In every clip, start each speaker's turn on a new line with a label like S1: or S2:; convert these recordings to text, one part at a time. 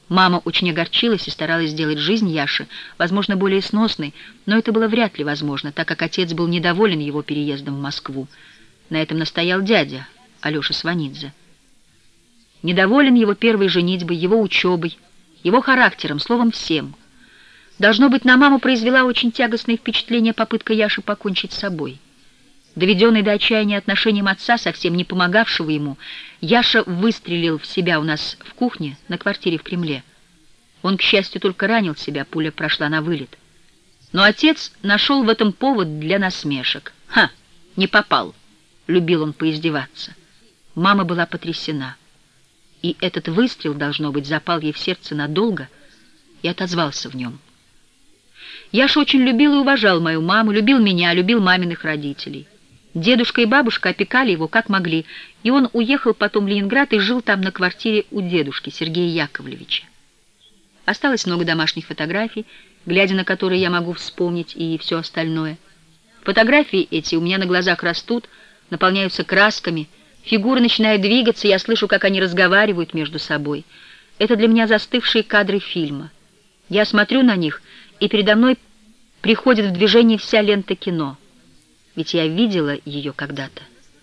S1: Мама очень огорчилась и старалась сделать жизнь Яши, возможно, более сносной, но это было вряд ли возможно, так как отец был недоволен его переездом в Москву. На этом настоял дядя, Алеша Сванидзе. Недоволен его первой женитьбой, его учебой, его характером, словом, всем. Должно быть, на маму произвела очень тягостное впечатление попытка Яши покончить с собой. Доведенный до отчаяния отношением отца, совсем не помогавшего ему, Яша выстрелил в себя у нас в кухне на квартире в Кремле. Он, к счастью, только ранил себя, пуля прошла на вылет. Но отец нашел в этом повод для насмешек. «Ха! Не попал!» — любил он поиздеваться. Мама была потрясена. И этот выстрел, должно быть, запал ей в сердце надолго и отозвался в нем. Яша очень любил и уважал мою маму, любил меня, любил маминых родителей. Дедушка и бабушка опекали его как могли, и он уехал потом в Ленинград и жил там на квартире у дедушки Сергея Яковлевича. Осталось много домашних фотографий, глядя на которые я могу вспомнить и все остальное. Фотографии эти у меня на глазах растут, наполняются красками, фигуры начинают двигаться, я слышу, как они разговаривают между собой. Это для меня застывшие кадры фильма. Я смотрю на них, и передо мной приходит в движение вся лента кино. Ведь я видела ее когда-то.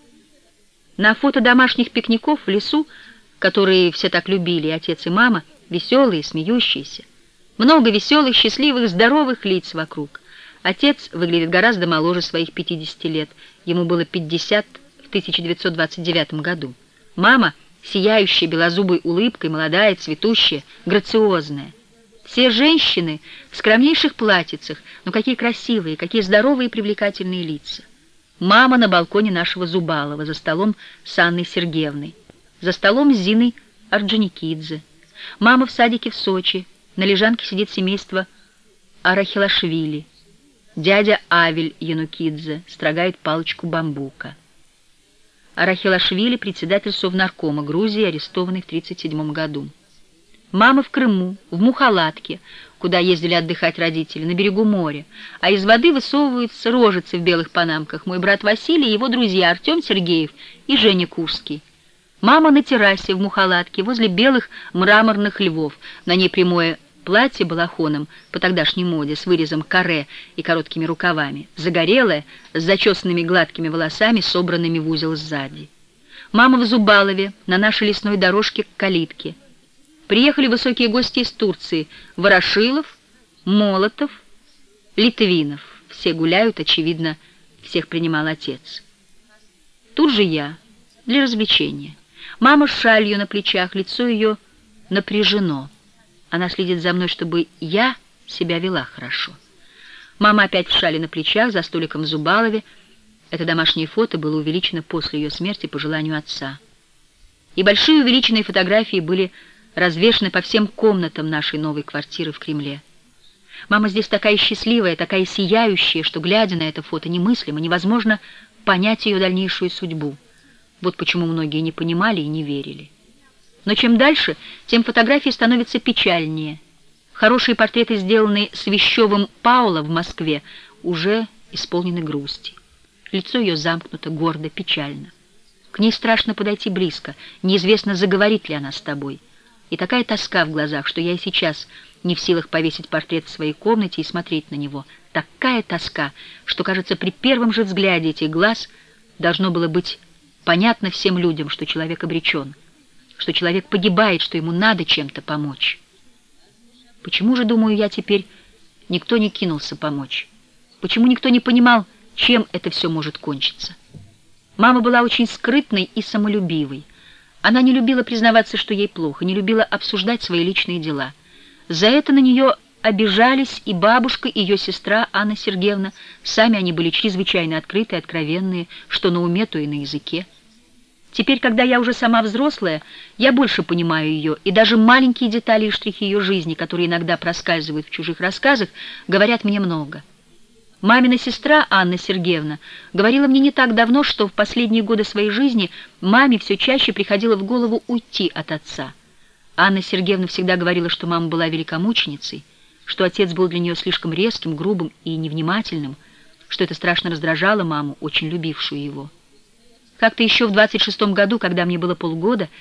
S1: На фото домашних пикников в лесу, которые все так любили, отец и мама, веселые, смеющиеся. Много веселых, счастливых, здоровых лиц вокруг. Отец выглядит гораздо моложе своих 50 лет. Ему было 50 в 1929 году. Мама, сияющая белозубой улыбкой, молодая, цветущая, грациозная. Все женщины в скромнейших платьицах, но какие красивые, какие здоровые и привлекательные лица. Мама на балконе нашего Зубалова, за столом с Анной Сергеевной, за столом с Зиной Орджоникидзе. Мама в садике в Сочи, на лежанке сидит семейство Арахилашвили. Дядя Авель Янукидзе строгает палочку бамбука. Арахилашвили — председатель Совнаркома Грузии, арестованный в 1937 году. Мама в Крыму, в Мухалатке, куда ездили отдыхать родители, на берегу моря, а из воды высовываются рожицы в белых панамках, мой брат Василий и его друзья Артем Сергеев и Женя Курский. Мама на террасе в Мухалатке, возле белых мраморных львов, на ней прямое платье балахоном по тогдашней моде, с вырезом каре и короткими рукавами, загорелая, с зачесанными гладкими волосами, собранными в узел сзади. Мама в Зубалове, на нашей лесной дорожке к калитке. Приехали высокие гости из Турции — Ворошилов, Молотов, Литвинов. Все гуляют, очевидно, всех принимал отец. Тут же я, для развлечения. Мама с шалью на плечах, лицо ее напряжено. Она следит за мной, чтобы я себя вела хорошо. Мама опять в шали на плечах, за столиком в Зубалове. Это домашнее фото было увеличено после ее смерти по желанию отца. И большие увеличенные фотографии были развешаны по всем комнатам нашей новой квартиры в Кремле. Мама здесь такая счастливая, такая сияющая, что, глядя на это фото, немыслимо, невозможно понять ее дальнейшую судьбу. Вот почему многие не понимали и не верили. Но чем дальше, тем фотографии становятся печальнее. Хорошие портреты, сделанные Свящевым Паула в Москве, уже исполнены грусти. Лицо ее замкнуто, гордо, печально. К ней страшно подойти близко, неизвестно, заговорит ли она с тобой. И такая тоска в глазах, что я и сейчас не в силах повесить портрет в своей комнате и смотреть на него. Такая тоска, что, кажется, при первом же взгляде этих глаз должно было быть понятно всем людям, что человек обречен, что человек погибает, что ему надо чем-то помочь. Почему же, думаю я теперь, никто не кинулся помочь? Почему никто не понимал, чем это все может кончиться? Мама была очень скрытной и самолюбивой. Она не любила признаваться, что ей плохо, не любила обсуждать свои личные дела. За это на нее обижались и бабушка, и ее сестра Анна Сергеевна. Сами они были чрезвычайно открытые, откровенные, что на уме, то и на языке. Теперь, когда я уже сама взрослая, я больше понимаю ее, и даже маленькие детали и штрихи ее жизни, которые иногда проскальзывают в чужих рассказах, говорят мне много. Мамина сестра Анна Сергеевна говорила мне не так давно, что в последние годы своей жизни маме все чаще приходило в голову уйти от отца. Анна Сергеевна всегда говорила, что мама была великомученицей, что отец был для нее слишком резким, грубым и невнимательным, что это страшно раздражало маму, очень любившую его. Как-то еще в 26-м году, когда мне было полгода,